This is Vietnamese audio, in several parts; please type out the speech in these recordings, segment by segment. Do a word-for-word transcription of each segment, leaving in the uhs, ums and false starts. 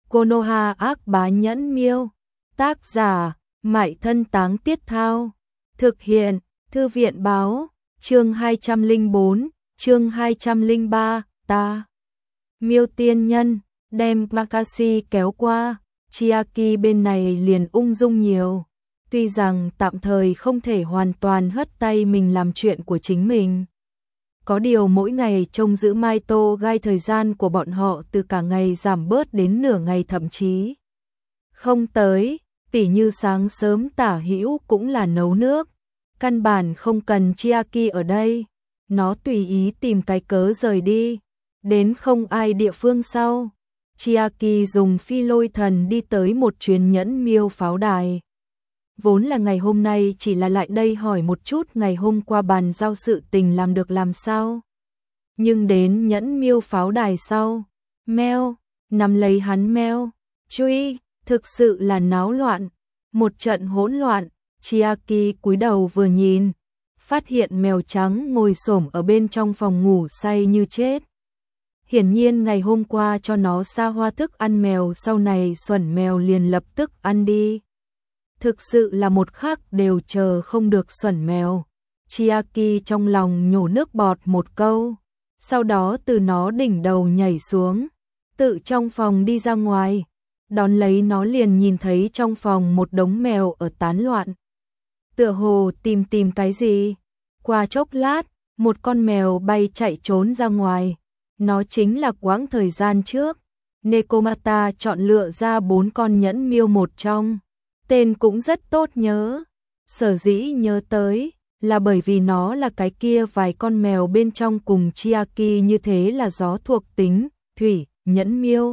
Konoha ác bá nhẫn miêu. Tác giả, Mại Thân Táng Tiết Thao. Thực hiện, Thư viện báo, chương hai trăm lẻ bốn, chương hai trăm lẻ ba, ta. Miêu tiên nhân, đem Kakashi kéo qua, Chiaki bên này liền ung dung nhiều. Tuy rằng tạm thời không thể hoàn toàn hất tay mình làm chuyện của chính mình. Có điều mỗi ngày trông giữ Maito gai thời gian của bọn họ từ cả ngày giảm bớt đến nửa ngày thậm chí không tới, tỉ như sáng sớm Tả Hữu cũng là nấu nước, căn bản không cần Chiaki ở đây, nó tùy ý tìm cái cớ rời đi, đến không ai địa phương sau. Chiaki dùng phi lôi thần đi tới một chuyến nhẫn miêu pháo đài. Vốn là ngày hôm nay chỉ là lại đây hỏi một chút ngày hôm qua bàn giao sự tình làm được làm sao. Nhưng đến nhẫn miêu pháo đài sau, Meo, nắm lấy hắn Meo, truy, thực sự là náo loạn, một trận hỗn loạn. Chiaki cúi đầu vừa nhìn, phát hiện mèo trắng ngồi xổm ở bên trong phòng ngủ say như chết. Hiển nhiên ngày hôm qua cho nó xa hoa thức ăn mèo, sau này xuẩn mèo liền lập tức ăn đi. Thực sự là một khắc đều chờ không được xuẩn mèo. Chiaki trong lòng nhổ nước bọt một câu, sau đó từ nó đỉnh đầu nhảy xuống, tự trong phòng đi ra ngoài. Đón lấy nó liền nhìn thấy trong phòng một đống mèo ở tán loạn. Tựa hồ tìm tìm cái gì. Qua chốc lát, một con mèo bay chạy trốn ra ngoài. Nó chính là quãng thời gian trước Nekomata chọn lựa ra bốn con nhẫn miêu một trong. Tên cũng rất tốt nhớ. Sở dĩ nhớ tới là bởi vì nó là cái kia vài con mèo bên trong cùng Chiaki như thế là gió thuộc tính, thủy, nhẫn miêu.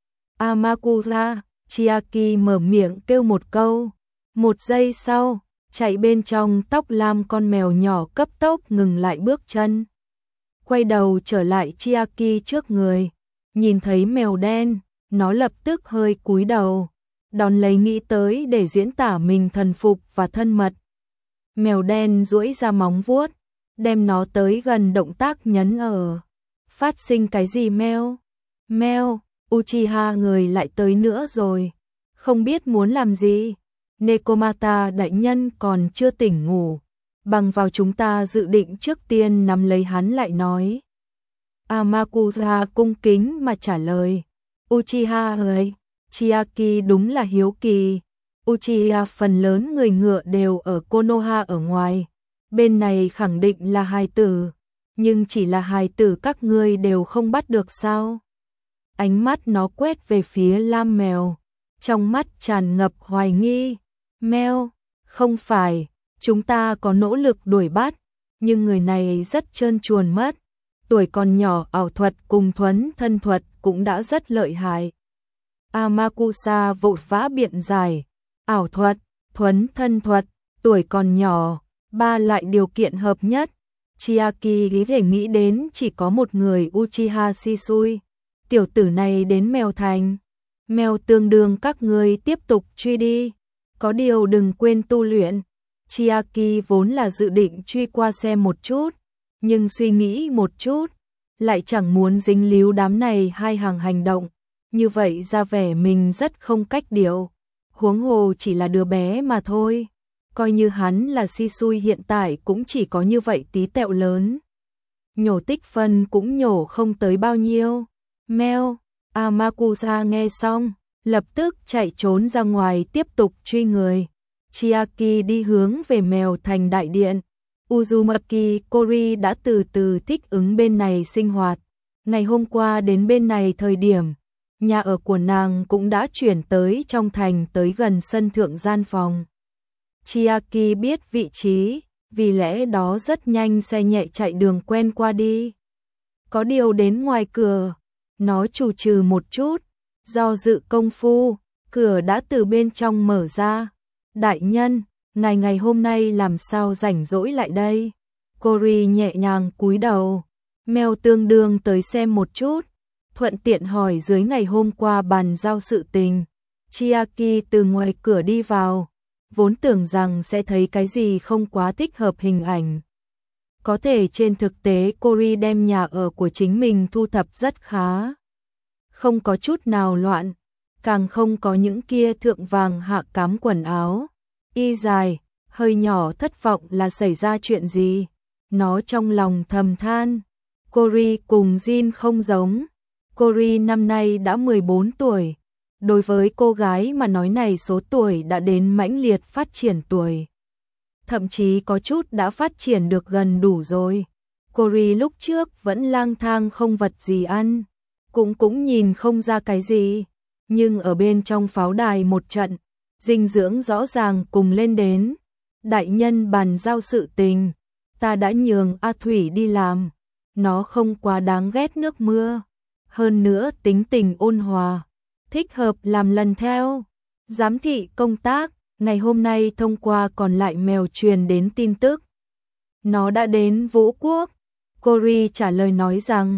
Amakura, Chiaki mở miệng kêu một câu. Một giây sau, chạy bên trong tóc lam con mèo nhỏ cấp tốc ngừng lại bước chân. Quay đầu trở lại Chiaki trước người, nhìn thấy mèo đen, nó lập tức hơi cúi đầu, đón lấy nghĩ tới để diễn tả mình thần phục và thân mật. Mèo đen duỗi ra móng vuốt, đem nó tới gần động tác nhấn ở. Phát sinh cái gì Meo? Meo, Uchiha người lại tới nữa rồi, không biết muốn làm gì. Nekomata đại nhân còn chưa tỉnh ngủ, bằng vào chúng ta dự định trước tiên nắm lấy hắn lại nói. Amakura cung kính mà trả lời. Uchiha ơi, Chiaki đúng là hiếu kỳ. Uchiha phần lớn người ngựa đều ở Konoha ở ngoài, bên này khẳng định là hài tử, nhưng chỉ là hài tử các ngươi đều không bắt được sao? Ánh mắt nó quét về phía Lam mèo, trong mắt tràn ngập hoài nghi. Meo, không phải, chúng ta có nỗ lực đuổi bắt, nhưng người này rất trơn truồng mất. Tuổi còn nhỏ ảo thuật cùng thuấn thân thuật cũng đã rất lợi hại. Amakusa vội vã biện giải, ảo thuật, thuấn thân thuật, tuổi còn nhỏ, ba lại điều kiện hợp nhất. Chiaki có thể nghĩ đến chỉ có một người Uchiha Shisui. Tiểu tử này đến mèo thành. Mèo tương đương các người tiếp tục truy đi. Có điều đừng quên tu luyện. Chiaki vốn là dự định truy qua xem một chút, nhưng suy nghĩ một chút, lại chẳng muốn dính líu đám này hai hàng hành động, như vậy ra vẻ mình rất không cách điệu, huống hồ chỉ là đứa bé mà thôi, coi như hắn là Shisui hiện tại cũng chỉ có như vậy tí tẹo lớn. Nhổ tích phân cũng nhổ không tới bao nhiêu. Meo, Amakusa nghe xong, lập tức chạy trốn ra ngoài tiếp tục truy người. Chiaki đi hướng về mèo thành đại điện. Uzumaki Kori đã từ từ thích ứng bên này sinh hoạt. Ngày hôm qua đến bên này thời điểm, nhà ở của nàng cũng đã chuyển tới trong thành tới gần sân thượng gian phòng. Chiaki biết vị trí, vì lẽ đó rất nhanh xe nhẹ chạy đường quen qua đi. Có điều đến ngoài cửa, nó chù trừ một chút, do dự công phu, cửa đã từ bên trong mở ra. Đại nhân, ngài ngày hôm nay làm sao rảnh rỗi lại đây? Kori nhẹ nhàng cúi đầu, Meo tương đương tới xem một chút, thuận tiện hỏi dưới ngày hôm qua bàn giao sự tình. Chiaki từ ngoài cửa đi vào, vốn tưởng rằng sẽ thấy cái gì không quá thích hợp hình ảnh. Có thể trên thực tế Kori đem nhà ở của chính mình thu thập rất khá, không có chút nào loạn. càng không có những kia thượng vàng hạ cám quần áo. Y dài, hơi nhỏ thất vọng là xảy ra chuyện gì? Nó trong lòng thầm than. Cory cùng Jin không giống. Cory năm nay đã mười bốn tuổi. Đối với cô gái mà nói này số tuổi đã đến mãnh liệt phát triển tuổi. Thậm chí có chút đã phát triển được gần đủ rồi. Cory lúc trước vẫn lang thang không vật gì ăn. Cũng cũng nhìn không ra cái gì. Nhưng ở bên trong pháo đài một trận, dinh dưỡng rõ ràng cùng lên đến. Đại nhân bàn giao sự tình. Ta đã nhường A Thủy đi làm. Nó không quá đáng ghét nước mưa. Hơn nữa tính tình ôn hòa. Thích hợp làm lần theo. Giám thị công tác, ngày hôm nay thông qua còn lại mèo truyền đến tin tức. Nó đã đến Vũ Quốc. Cory trả lời nói rằng,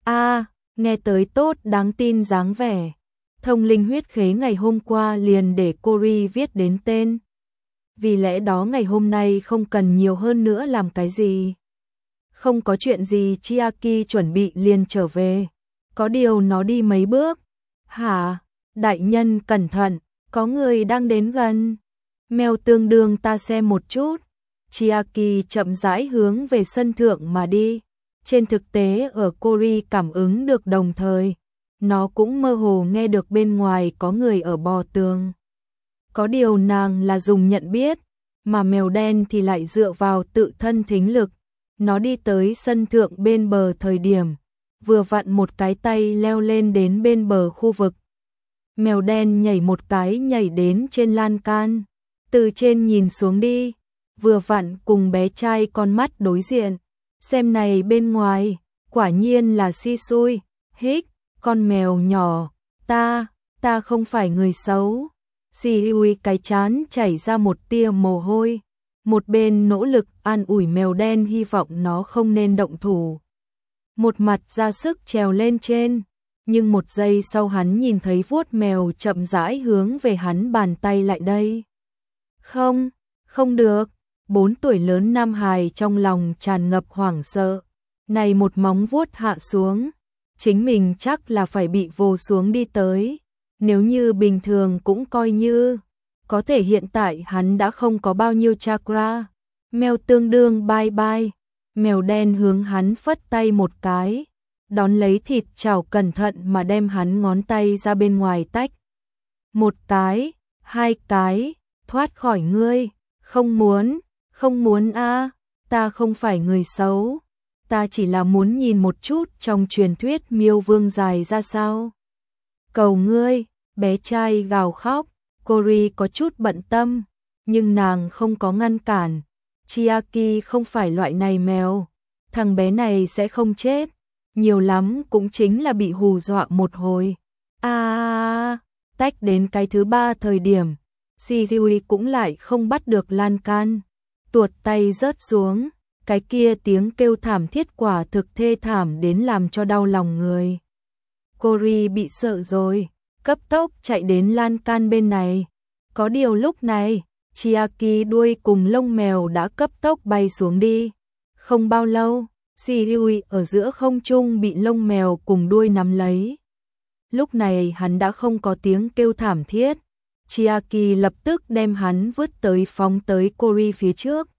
a nghe tới tốt đáng tin dáng vẻ. Thông linh huyết khế ngày hôm qua liền để Cory viết đến tên. Vì lẽ đó ngày hôm nay không cần nhiều hơn nữa làm cái gì. Không có chuyện gì Chiaki chuẩn bị liền trở về. Có điều nó đi mấy bước. Hả? Đại nhân cẩn thận, có người đang đến gần. Mèo tương đương ta xem một chút. Chiaki chậm rãi hướng về sân thượng mà đi. Trên thực tế ở Cory cảm ứng được đồng thời. Nó cũng mơ hồ nghe được bên ngoài có người ở bò tường. Có điều nàng là dùng nhận biết, mà mèo đen thì lại dựa vào tự thân thính lực. Nó đi tới sân thượng bên bờ thời điểm, vừa vặn một cái tay leo lên đến bên bờ khu vực. Mèo đen nhảy một cái nhảy đến trên lan can, từ trên nhìn xuống đi, vừa vặn cùng bé trai con mắt đối diện. Xem này bên ngoài, quả nhiên là Shisui, hích, con mèo nhỏ, ta, ta không phải người xấu. Shisui cái chán chảy ra một tia mồ hôi, một bên nỗ lực an ủi mèo đen hy vọng nó không nên động thủ. Một mặt ra sức trèo lên trên, nhưng một giây sau hắn nhìn thấy vuốt mèo chậm rãi hướng về hắn bàn tay lại đây. Không, không được, bốn tuổi lớn nam hài trong lòng tràn ngập hoảng sợ. Này một móng vuốt hạ xuống, chính mình chắc là phải bị vồ xuống đi tới. Nếu như bình thường cũng coi như, có thể hiện tại hắn đã không có bao nhiêu chakra. Mèo tương đương bye bye. Mèo đen hướng hắn phất tay một cái, đón lấy thịt chảo cẩn thận mà đem hắn ngón tay ra bên ngoài tách. Một cái, hai cái, thoát khỏi ngươi, không muốn, không muốn a, ta không phải người xấu, ta chỉ là muốn nhìn một chút trong truyền thuyết miêu vương dài ra sao. Cầu ngươi, bé trai gào khóc, Cory có chút bận tâm, nhưng nàng không có ngăn cản. Chiaki không phải loại này mèo, thằng bé này sẽ không chết, nhiều lắm cũng chính là bị hù dọa một hồi. A, à, tách đến cái thứ ba thời điểm, Shisui cũng lại không bắt được lan can, tuột tay rớt xuống, cái kia tiếng kêu thảm thiết quả thực thê thảm đến làm cho đau lòng người. Cory bị sợ rồi, cấp tốc chạy đến lan can bên này. Có điều lúc này, Chiaki đuôi cùng lông mèo đã cấp tốc bay xuống đi. Không bao lâu, Shisui ở giữa không trung bị lông mèo cùng đuôi nắm lấy. Lúc này hắn đã không có tiếng kêu thảm thiết. Chiaki lập tức đem hắn vứt tới phóng tới Cory phía trước.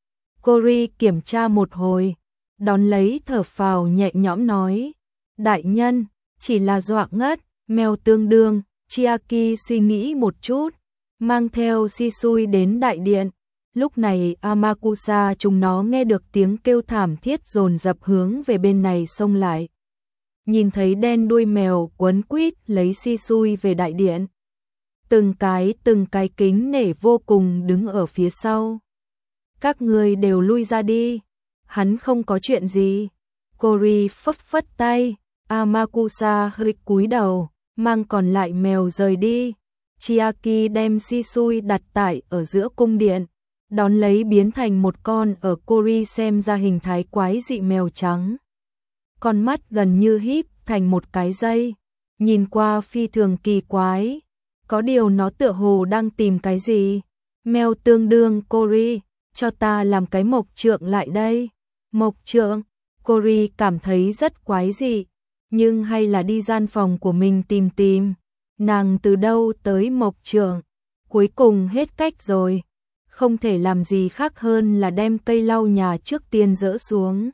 Cory kiểm tra một hồi, đón lấy thở phào nhẹ nhõm nói. Đại nhân, chỉ là dọa ngất, mèo tương đương. Chiaki suy nghĩ một chút, mang theo Shisui đến đại điện. Lúc này Amakusa chúng nó nghe được tiếng kêu thảm thiết dồn dập hướng về bên này xông lại. Nhìn thấy đen đuôi mèo quấn quýt lấy Shisui về đại điện. Từng cái từng cái kính nể vô cùng đứng ở phía sau. Các người đều lui ra đi, hắn không có chuyện gì. Cory phất phất tay, Amakusa hơi cúi đầu, mang còn lại mèo rời đi. Chiaki đem Shisui đặt tại ở giữa cung điện, đón lấy biến thành một con ở Cory xem ra hình thái quái dị mèo trắng. Con mắt gần như híp thành một cái dây, nhìn qua phi thường kỳ quái. Có điều nó tựa hồ đang tìm cái gì. Mèo tương đương Cory, cho ta làm cái mộc trượng lại đây. Mộc trượng, Cory cảm thấy rất quái dị, nhưng hay là đi gian phòng của mình tìm tìm. nàng từ đâu tới mộc trượng, cuối cùng hết cách rồi, không thể làm gì khác hơn là đem cây lau nhà trước tiên dỡ xuống.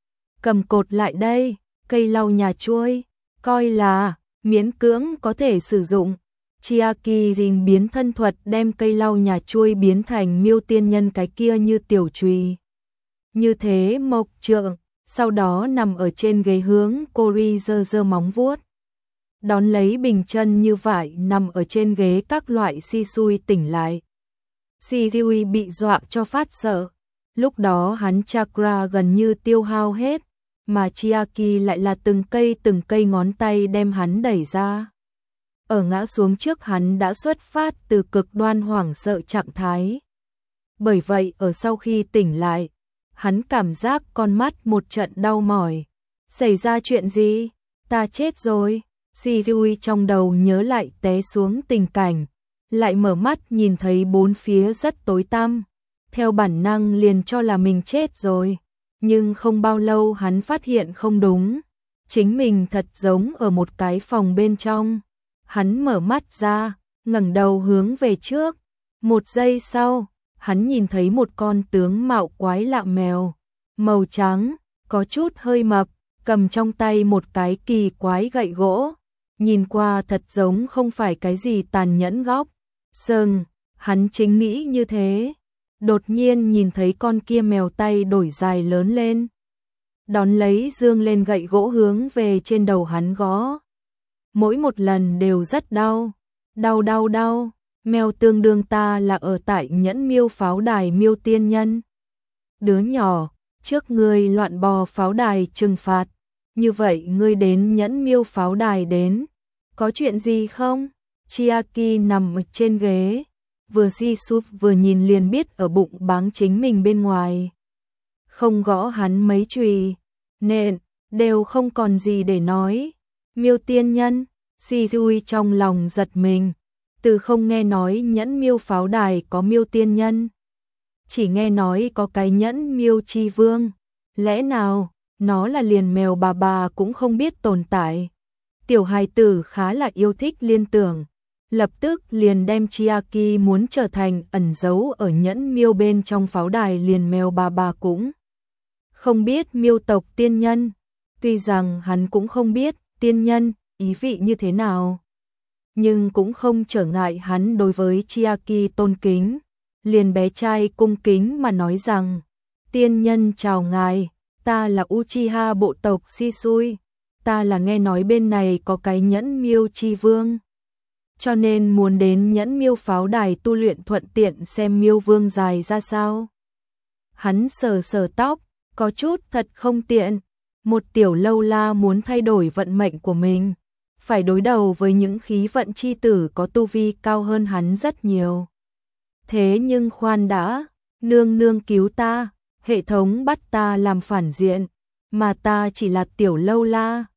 Cầm cột lại đây, cây lau nhà chuôi, coi là miễn cưỡng có thể sử dụng. Chiaki dình biến thân thuật đem cây lau nhà chuôi biến thành miêu tiên nhân cái kia như tiểu chùy. Như thế mộc trượng, sau đó nằm ở trên ghế hướng Cori giơ giơ móng vuốt. Đón lấy bình chân như vải nằm ở trên ghế các loại si xui tỉnh lại. Si Rui bị dọa cho phát sợ. Lúc đó hắn chakra gần như tiêu hao hết, mà Chiaki lại là từng cây từng cây ngón tay đem hắn đẩy ra. Ở ngã xuống trước hắn đã xuất phát từ cực đoan hoảng sợ trạng thái. Bởi vậy ở sau khi tỉnh lại, hắn cảm giác con mắt một trận đau mỏi. Xảy ra chuyện gì? Ta chết rồi. Si Rui trong đầu nhớ lại té xuống tình cảnh, lại mở mắt nhìn thấy bốn phía rất tối tăm, theo bản năng liền cho là mình chết rồi, nhưng không bao lâu hắn phát hiện không đúng, chính mình thật giống ở một cái phòng bên trong. Hắn mở mắt ra, ngẩng đầu hướng về trước, một giây sau, hắn nhìn thấy một con tướng mạo quái lạ mèo, màu trắng, có chút hơi mập, cầm trong tay một cái kỳ quái gậy gỗ. Nhìn qua thật giống không phải cái gì tàn nhẫn góc sừng, hắn chính nghĩ như thế. Đột nhiên nhìn thấy con kia mèo tay đổi dài lớn lên. Đón lấy dương lên gậy gỗ hướng về trên đầu hắn gõ. Mỗi một lần đều rất đau. Đau đau đau. Mèo tương đương ta là ở tại Nhẫn Miêu pháo đài Miêu tiên nhân. Đứa nhỏ, trước ngươi loạn bò pháo đài trừng phạt. Như vậy ngươi đến Nhẫn Miêu pháo đài đến. Có chuyện gì không? Chiaki nằm trên ghế, vừa si súp vừa nhìn liền biết ở bụng báng chính mình bên ngoài. Không gõ hắn mấy chùy, nện, đều không còn gì để nói. Miêu tiên nhân, si Rui trong lòng giật mình, từ không nghe nói Nhẫn Miêu pháo đài có miêu tiên nhân. Chỉ nghe nói có cái Nhẫn Miêu chi vương, lẽ nào nó là liền mèo bà bà cũng không biết tồn tại. Tiểu hài tử khá là yêu thích liên tưởng, lập tức liền đem Chiaki muốn trở thành ẩn giấu ở Nhẫn Miêu bên trong pháo đài liền mèo bà bà cũng không biết miêu tộc tiên nhân, tuy rằng hắn cũng không biết tiên nhân ý vị như thế nào, nhưng cũng không trở ngại hắn đối với Chiaki tôn kính, liền bé trai cung kính mà nói rằng: tiên nhân chào ngài, ta là Uchiha bộ tộc Shisui. Ta là nghe nói bên này có cái Nhẫn Miêu chi vương, cho nên muốn đến Nhẫn Miêu pháo đài tu luyện thuận tiện xem miêu vương dài ra sao. Hắn sờ sờ tóc, có chút thật không tiện. Một tiểu lâu la muốn thay đổi vận mệnh của mình, phải đối đầu với những khí vận chi tử có tu vi cao hơn hắn rất nhiều. Thế nhưng khoan đã, nương nương cứu ta, hệ thống bắt ta làm phản diện, mà ta chỉ là tiểu lâu la.